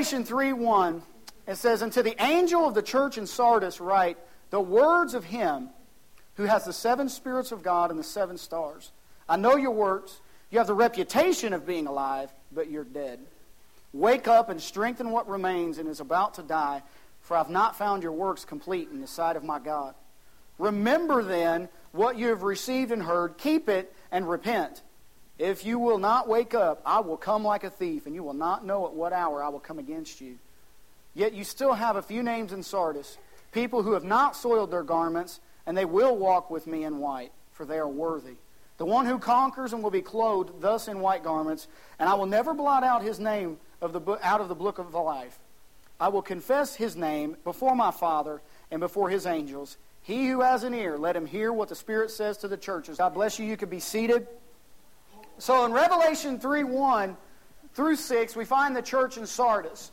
Revelation 3:1, it says, "And to the angel of the church in Sardis write, the words of him who has the 7 spirits of God and the 7 stars. I know your works. You have the reputation of being alive, but you're dead. Wake up and strengthen what remains and is about to die, for I have not found your works complete in the sight of my God. Remember then what you have received and heard. Keep it and repent. If you will not wake up, I will come like a thief, and you will not know at what hour I will come against you. Yet you still have a few names in Sardis, people who have not soiled their garments, and they will walk with me in white, for they are worthy. The one who conquers and will be clothed thus in white garments, and I will never blot out his name out of the book of life. I will confess his name before my Father and before his angels. He who has an ear, let him hear what the Spirit says to the churches." God bless you. You can be seated. So in Revelation 3:1 through 6, we find the church in Sardis.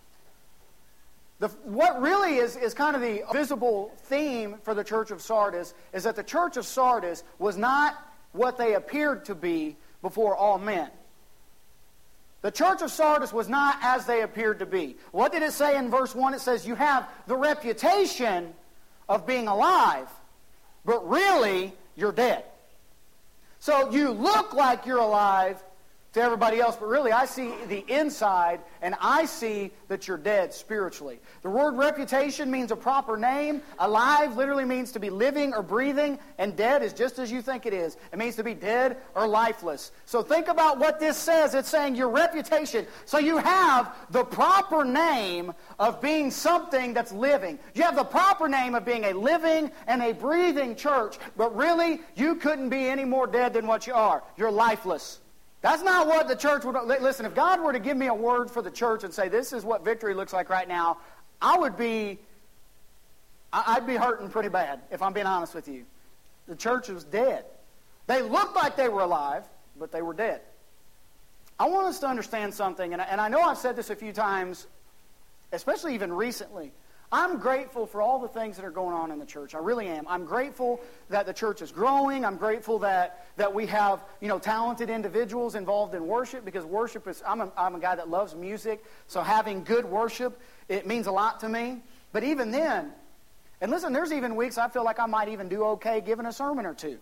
What really is kind of the visible theme for the church of Sardis is that the church of Sardis was not what they appeared to be before all men. The church of Sardis was not as they appeared to be. What did it say in verse 1? It says, you have the reputation of being alive, but really, you're dead. So you look like you're alive to everybody else, but really I see the inside, and I see that you're dead spiritually. The word reputation means a proper name. Alive literally means to be living or breathing, and dead is just as you think it is. It means to be dead or lifeless. So think about what this says. It's saying your reputation. So you have the proper name of being something that's living. You have the proper name of being a living and a breathing church, but really you couldn't be any more dead than what you are. You're lifeless. That's not what the church would... Listen, if God were to give me a word for the church and say, this is what victory looks like right now, I'd be hurting pretty bad, if I'm being honest with you. The church was dead. They looked like they were alive, but they were dead. I want us to understand something, and I know I've said this a few times, especially even recently. I'm grateful for all the things that are going on in the church. I really am. I'm grateful that the church is growing. I'm grateful that we have, talented individuals involved in worship, because worship is, I'm a guy that loves music, so having good worship, it means a lot to me. But even then, and listen, there's even weeks I feel like I might even do okay giving a sermon or two.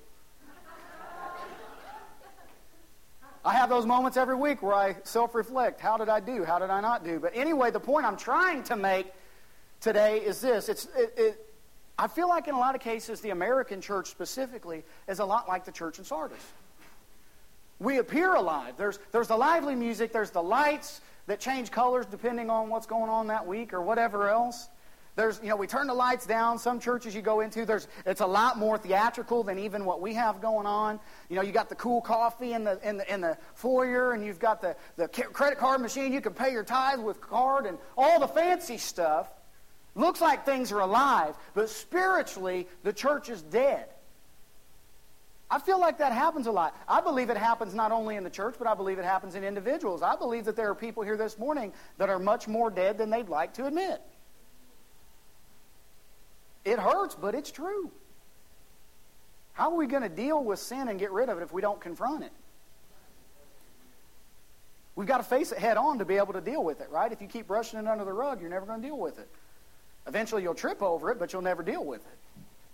I have those moments every week where I self-reflect. How did I do? How did I not do? But anyway, the point I'm trying to make today is this. I feel like in a lot of cases, the American church specifically is a lot like the church in Sardis. We appear alive. There's the lively music. There's the lights that change colors depending on what's going on that week or whatever else. We turn the lights down. Some churches you go into, it's a lot more theatrical than even what we have going on. You got the cool coffee in the foyer, and you've got the credit card machine. You can pay your tithe with card and all the fancy stuff. Looks like things are alive, but spiritually, the church is dead. I feel like that happens a lot. I believe it happens not only in the church, but I believe it happens in individuals. I believe that there are people here this morning that are much more dead than they'd like to admit. It hurts, but it's true. How are we going to deal with sin and get rid of it if we don't confront it? We've got to face it head on to be able to deal with it, right? If you keep brushing it under the rug, you're never going to deal with it. Eventually you'll trip over it, but you'll never deal with it.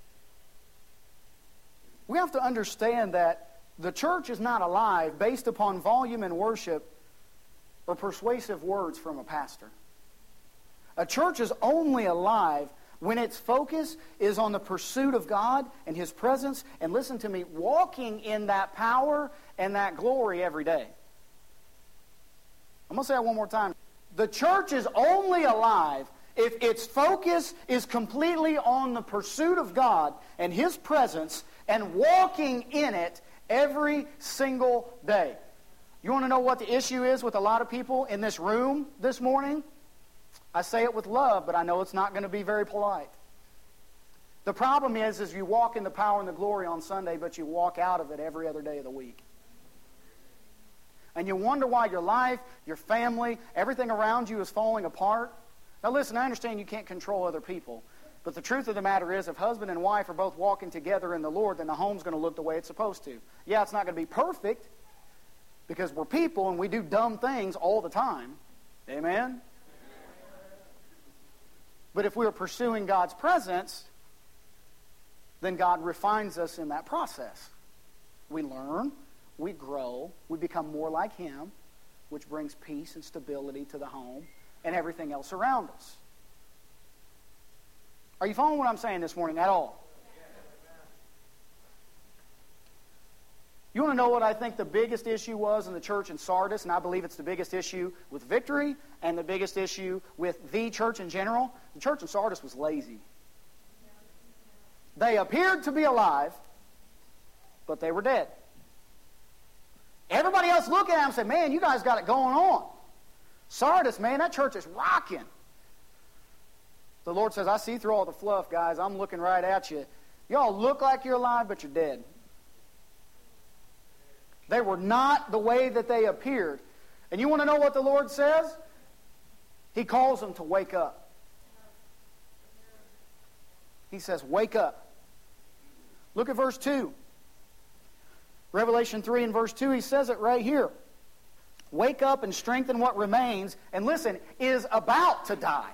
We have to understand that the church is not alive based upon volume in worship or persuasive words from a pastor. A church is only alive when its focus is on the pursuit of God and His presence, and listen to me, walking in that power and that glory every day. I'm going to say that one more time. The church is only alive if its focus is completely on the pursuit of God and His presence and walking in it every single day. You want to know what the issue is with a lot of people in this room this morning? I say it with love, but I know it's not going to be very polite. The problem is you walk in the power and the glory on Sunday, but you walk out of it every other day of the week. And you wonder why your life, your family, everything around you is falling apart. Now listen, I understand you can't control other people, but the truth of the matter is if husband and wife are both walking together in the Lord, then the home's going to look the way it's supposed to. Yeah, it's not going to be perfect because we're people and we do dumb things all the time. Amen? But if we're pursuing God's presence, then God refines us in that process. We learn, we grow, we become more like Him, which brings peace and stability to the home and everything else around us. Are you following what I'm saying this morning at all? You want to know what I think the biggest issue was in the church in Sardis, and I believe it's the biggest issue with Victory and the biggest issue with the church in general? The church in Sardis was lazy. They appeared to be alive, but they were dead. Everybody else looked at them and said, man, you guys got it going on. Sardis, man, that church is rocking. The Lord says, I see through all the fluff, guys. I'm looking right at you. Y'all look like you're alive, but you're dead. They were not the way that they appeared. And you want to know what the Lord says? He calls them to wake up. He says, wake up. Look at verse 2. Revelation 3 and verse 2, he says it right here. Wake up and strengthen what remains, and listen, is about to die.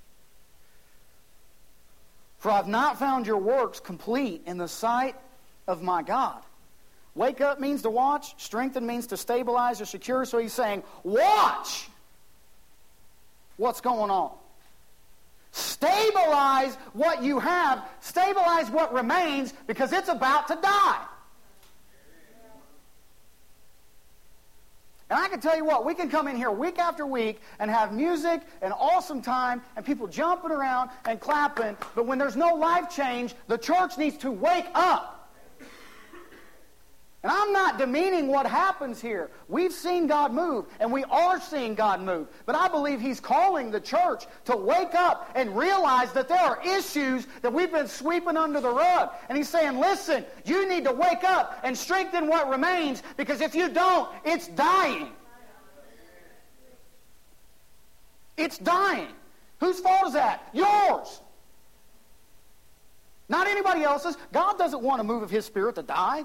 For I've not found your works complete in the sight of my God. Wake up means to watch. Strengthen means to stabilize or secure. So he's saying, watch what's going on. Stabilize what you have. Stabilize what remains, because it's about to die. And I can tell you what, we can come in here week after week and have music and awesome time and people jumping around and clapping, but when there's no life change, the church needs to wake up. And I'm not demeaning what happens here. We've seen God move, and we are seeing God move. But I believe He's calling the church to wake up and realize that there are issues that we've been sweeping under the rug. And He's saying, listen, you need to wake up and strengthen what remains, because if you don't, it's dying. It's dying. Whose fault is that? Yours. Not anybody else's. God doesn't want to move of His Spirit to die.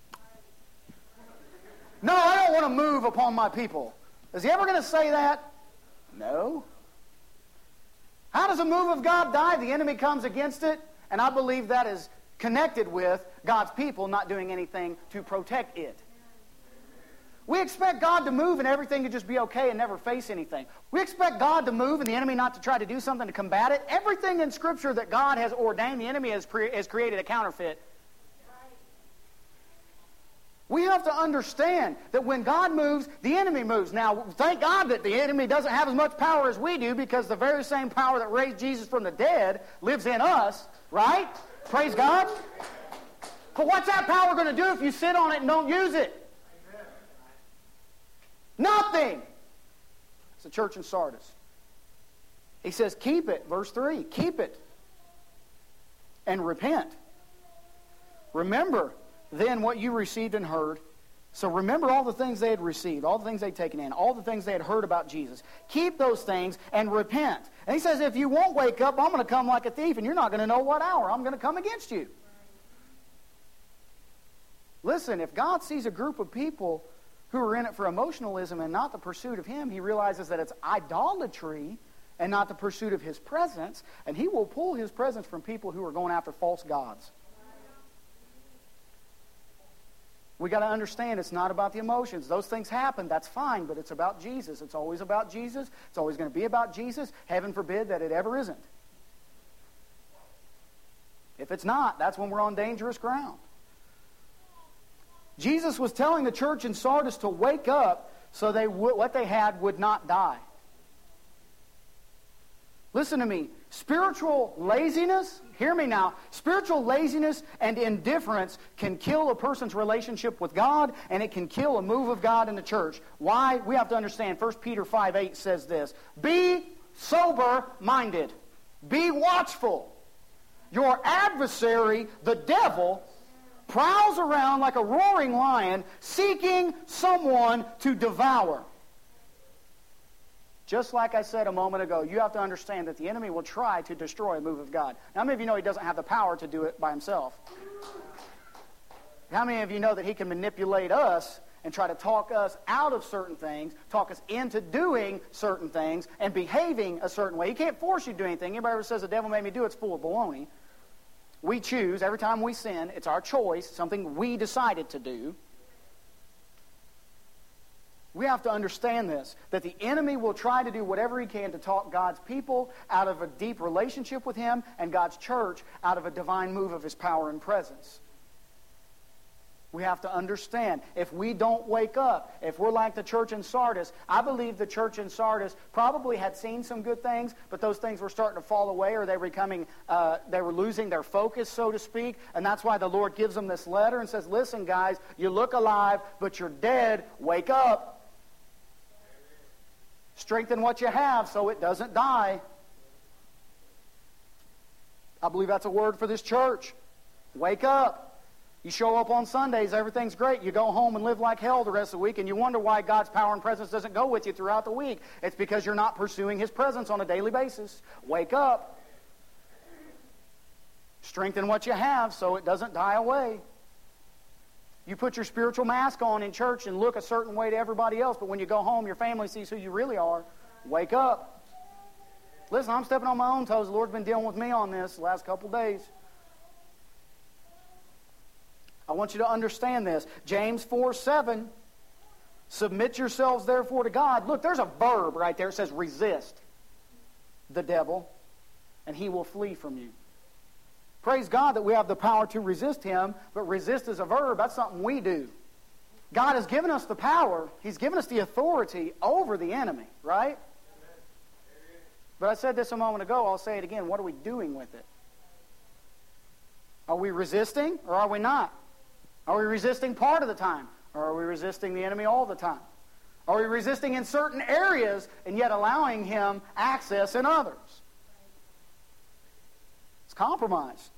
No, I don't want to move upon my people. Is He ever going to say that? No. How does a move of God die? The enemy comes against it, and I believe that is connected with God's people not doing anything to protect it. We expect God to move and everything to just be okay and never face anything. We expect God to move and the enemy not to try to do something to combat it. Everything in Scripture that God has ordained, the enemy has created a counterfeit. We have to understand that when God moves, the enemy moves. Now, thank God that the enemy doesn't have as much power as we do, because the very same power that raised Jesus from the dead lives in us, right? Praise God. But what's that power going to do if you sit on it and don't use it? Nothing. It's the church in Sardis. He says, keep it. Verse 3, keep it and repent. Remember then what you received and heard. So remember all the things they had received, all the things they'd taken in, all the things they had heard about Jesus. Keep those things and repent. And he says, if you won't wake up, I'm going to come like a thief, and you're not going to know what hour I'm going to come against you. Listen, if God sees a group of people who are in it for emotionalism and not the pursuit of Him, He realizes that it's idolatry and not the pursuit of His presence, and He will pull His presence from people who are going after false gods. We got to understand it's not about the emotions. Those things happen, that's fine, but it's about Jesus. It's always about Jesus. It's always going to be about Jesus. Heaven forbid that it ever isn't. If it's not, that's when we're on dangerous ground. Jesus was telling the church in Sardis to wake up so what they had would not die. Listen to me. Spiritual laziness, hear me now, spiritual laziness and indifference can kill a person's relationship with God, and it can kill a move of God in the church. Why? We have to understand. 1 Peter 5:8 says this, be sober-minded, be watchful. Your adversary, the devil, prowls around like a roaring lion, seeking someone to devour. Just like I said a moment ago, you have to understand that the enemy will try to destroy a move of God. Now, how many of you know he doesn't have the power to do it by himself? How many of you know that he can manipulate us and try to talk us out of certain things, talk us into doing certain things, and behaving a certain way. He can't force you to do anything. Anybody ever says the devil made me do it, it's full of baloney. We choose. Every time we sin, it's our choice, something we decided to do. We have to understand this, that the enemy will try to do whatever he can to talk God's people out of a deep relationship with him and God's church out of a divine move of his power and presence. We have to understand, if we don't wake up, if we're like the church in Sardis, I believe the church in Sardis probably had seen some good things, but those things were starting to fall away, or they were losing their focus, so to speak, and that's why the Lord gives them this letter and says, listen, guys, you look alive, but you're dead. Wake up. Strengthen what you have so it doesn't die. I believe that's a word for this church. Wake up. You show up on Sundays, everything's great. You go home and live like hell the rest of the week, and you wonder why God's power and presence doesn't go with you throughout the week. It's because you're not pursuing His presence on a daily basis. Wake up. Strengthen what you have so it doesn't die away. You put your spiritual mask on in church and look a certain way to everybody else, but when you go home, your family sees who you really are. Wake up. Listen, I'm stepping on my own toes. The Lord's been dealing with me on this the last couple days. I want you to understand this. James 4:7, submit yourselves therefore to God. Look, there's a verb right there. It says resist the devil, and he will flee from you. Praise God that we have the power to resist him, but resist is a verb. That's something we do. God has given us the power. He's given us the authority over the enemy, right? But I said this a moment ago. I'll say it again. What are we doing with it? Are we resisting or are we not? Are we resisting part of the time? Or are we resisting the enemy all the time? Are we resisting in certain areas and yet allowing him access in others? It's compromise.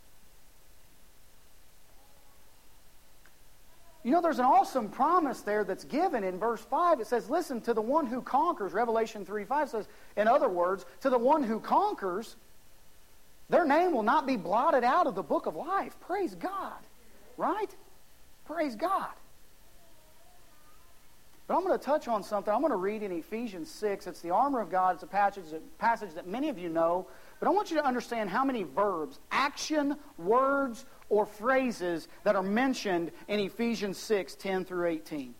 You know, there's an awesome promise there that's given in verse 5. It says, listen, to the one who conquers, Revelation 3:5 says, in other words, to the one who conquers, their name will not be blotted out of the book of life. Praise God. Right? Praise God. But I'm going to touch on something. I'm going to read in Ephesians 6. It's the armor of God. It's a passage that many of you know. But I want you to understand how many verbs, action, words, or phrases that are mentioned in Ephesians 6:10 through 18.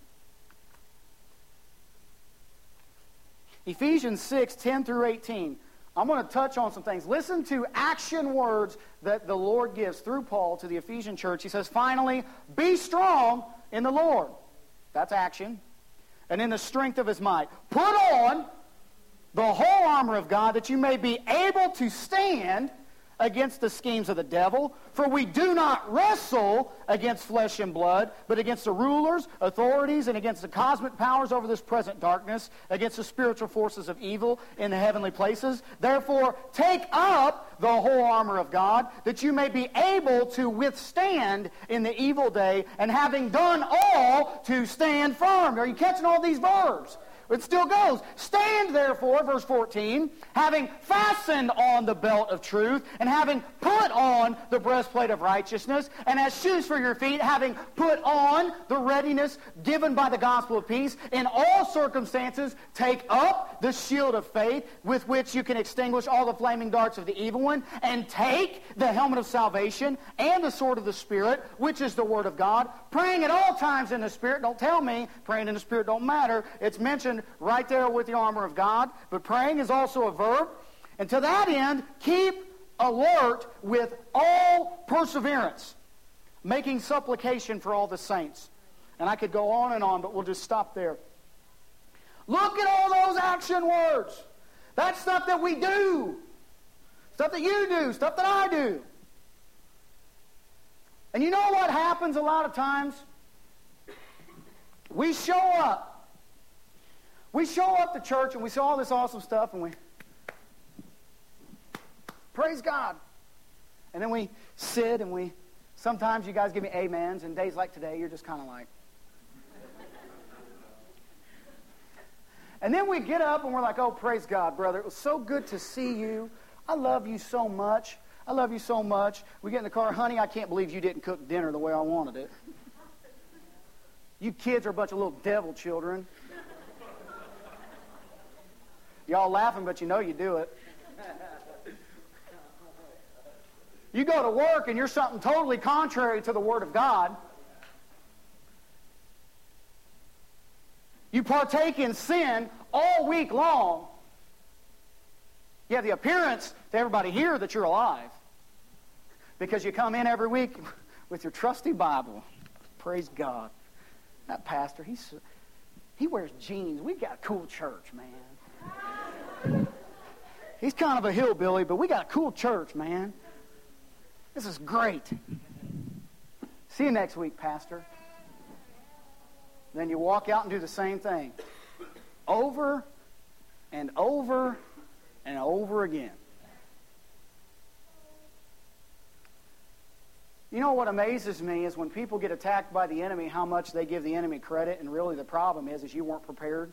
Ephesians 6:10 through 18. I'm going to touch on some things. Listen to action words that the Lord gives through Paul to the Ephesian church. He says, finally, be strong in the Lord. That's action. And in the strength of His might. Put on the whole armor of God that you may be able to stand against the schemes of the devil. For we do not wrestle against flesh and blood, but against the rulers, authorities, and against the cosmic powers over this present darkness, against the spiritual forces of evil in the heavenly places. Therefore, take up the whole armor of God, that you may be able to withstand in the evil day, and having done all, to stand firm. Are you catching all these verbs? It still goes. Stand therefore, verse 14, having fastened on the belt of truth, and having put on the breastplate of righteousness, and as shoes for your feet, having put on the readiness given by the gospel of peace. In all circumstances, take up the shield of faith, with which you can extinguish all the flaming darts of the evil one, and take the helmet of salvation and the sword of the Spirit, which is the word of God, praying at all times in the Spirit. Don't tell me praying in the Spirit don't matter. It's mentioned right there with the armor of God. But praying is also a verb. And to that end, keep alert with all perseverance, making supplication for all the saints. And I could go on, but we'll just stop there. Look at all those action words. That's stuff that we do. Stuff that you do. Stuff that I do. And you know what happens a lot of times? We show up. We show up to church and we see all this awesome stuff and we praise God. And then we sit and sometimes you guys give me amens, and days like today you're just kind of like. And then we get up and we're like, oh, praise God, brother. It was so good to see you. I love you so much. I love you so much. We get in the car, honey, I can't believe you didn't cook dinner the way I wanted it. You kids are a bunch of little devil children. Y'all laughing, but you know you do it. You go to work and you're something totally contrary to the Word of God. You partake in sin all week long. You have the appearance to everybody here that you're alive. Because you come in every week with your trusty Bible. Praise God. That pastor, he wears jeans. We've got a cool church, man. He's kind of a hillbilly, but we got a cool church, man. This is great. See you next week, Pastor. Then you walk out and do the same thing. Over and over and over again. You know what amazes me is when people get attacked by the enemy, how much they give the enemy credit, and really the problem is you weren't prepared.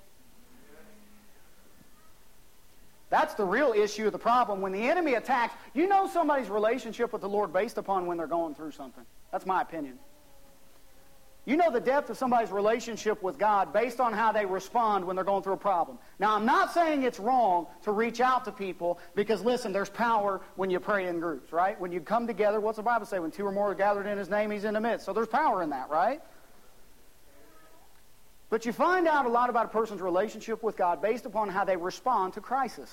That's the real issue of the problem. When the enemy attacks, you know somebody's relationship with the Lord based upon when they're going through something. That's my opinion. You know the depth of somebody's relationship with God based on how they respond when they're going through a problem. Now, I'm not saying it's wrong to reach out to people because, listen, there's power when you pray in groups, right? When you come together, what's the Bible say? When two or more are gathered in His name, He's in the midst. So there's power in that, right? But you find out a lot about a person's relationship with God based upon how they respond to crisis.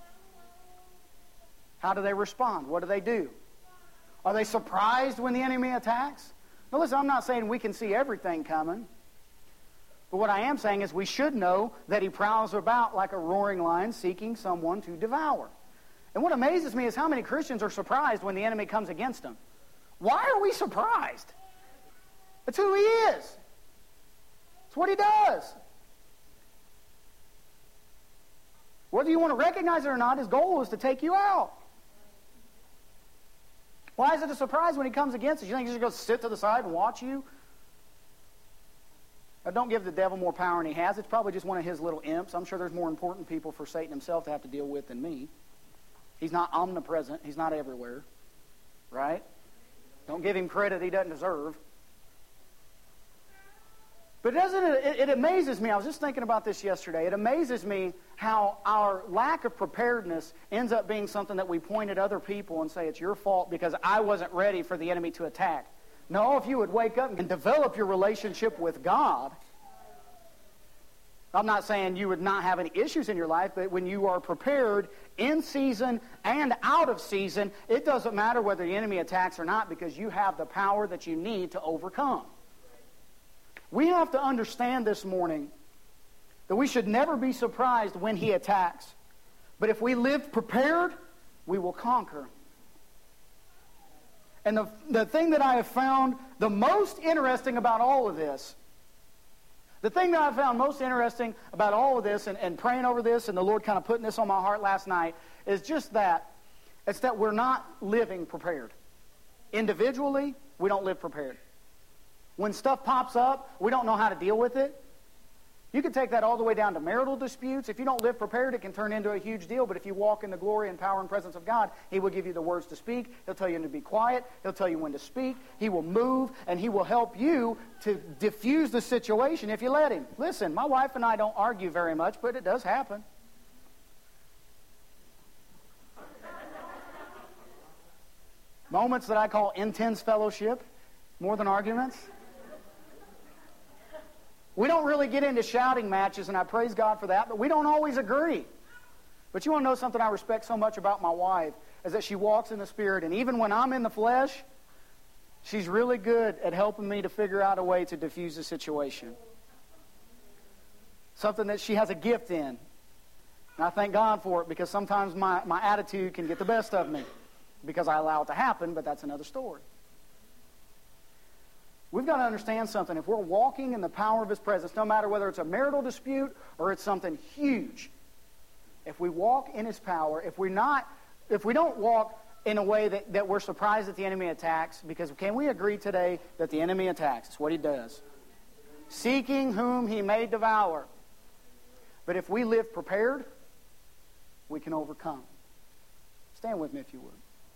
How do they respond? What do they do? Are they surprised when the enemy attacks? Now listen, I'm not saying we can see everything coming. But what I am saying is we should know that he prowls about like a roaring lion seeking someone to devour. And what amazes me is how many Christians are surprised when the enemy comes against them. Why are we surprised? It's who he is. It's what he does. Whether you want to recognize it or not, his goal is to take you out. Why is it a surprise when he comes against us? You think he's just going to sit to the side and watch you? Now, don't give the devil more power than he has. It's probably just one of his little imps. I'm sure there's more important people for Satan himself to have to deal with than me. He's not omnipresent. He's not everywhere. Right? Don't give him credit he doesn't deserve. But it amazes me. I was just thinking about this yesterday. It amazes me how our lack of preparedness ends up being something that we point at other people and say, it's your fault because I wasn't ready for the enemy to attack. No, if you would wake up and develop your relationship with God, I'm not saying you would not have any issues in your life, but when you are prepared in season and out of season, it doesn't matter whether the enemy attacks or not because you have the power that you need to overcome. We have to understand this morning that we should never be surprised when he attacks. But if we live prepared, we will conquer. And the thing that I have found the most interesting about all of this, the thing that I found most interesting about all of this and praying over this and the Lord kind of putting this on my heart last night is just that. It's that we're not living prepared. Individually, we don't live prepared. When stuff pops up, we don't know how to deal with it. You can take that all the way down to marital disputes. If you don't live prepared, it can turn into a huge deal. But if you walk in the glory and power and presence of God, he will give you the words to speak. He'll tell you to be quiet. He'll tell you when to speak. He will move, and he will help you to diffuse the situation if you let him. Listen, my wife and I don't argue very much, but it does happen. Moments that I call intense fellowship, more than arguments. We don't really get into shouting matches, and I praise God for that, but we don't always agree. But you want to know something I respect so much about my wife, is that she walks in the Spirit, and even when I'm in the flesh, she's really good at helping me to figure out a way to diffuse the situation. Something that she has a gift in. And I thank God for it, because sometimes my attitude can get the best of me, because I allow it to happen, but that's another story. We've got to understand something. If we're walking in the power of his presence, no matter whether it's a marital dispute or it's something huge, if we walk in his power, if we don't walk in a way that we're surprised that the enemy attacks, because can we agree today that the enemy attacks? It's what he does. Seeking whom he may devour. But if we live prepared, we can overcome. Stand with me if you would.